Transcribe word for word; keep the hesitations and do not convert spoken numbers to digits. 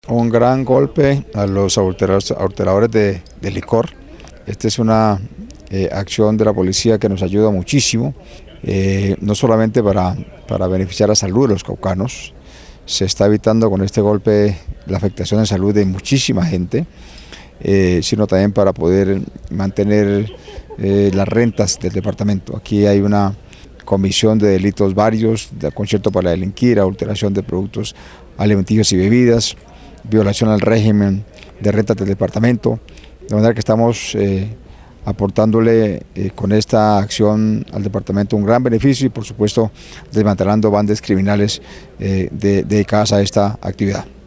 Un gran golpe a los adulteradores, adulteradores de, de licor. Esta es una eh, acción de la policía que nos ayuda muchísimo, eh, no solamente para, para beneficiar la salud de los caucanos, se está evitando con este golpe la afectación de salud de muchísima gente, eh, sino también para poder mantener eh, las rentas del departamento. Aquí hay una comisión de delitos varios, de concierto para delinquir, adulteración de productos alimenticios y bebidas, violación al régimen de rentas del departamento, de manera que estamos eh, aportándole eh, con esta acción al departamento un gran beneficio y por supuesto desmantelando bandas criminales eh, de, dedicadas a esta actividad.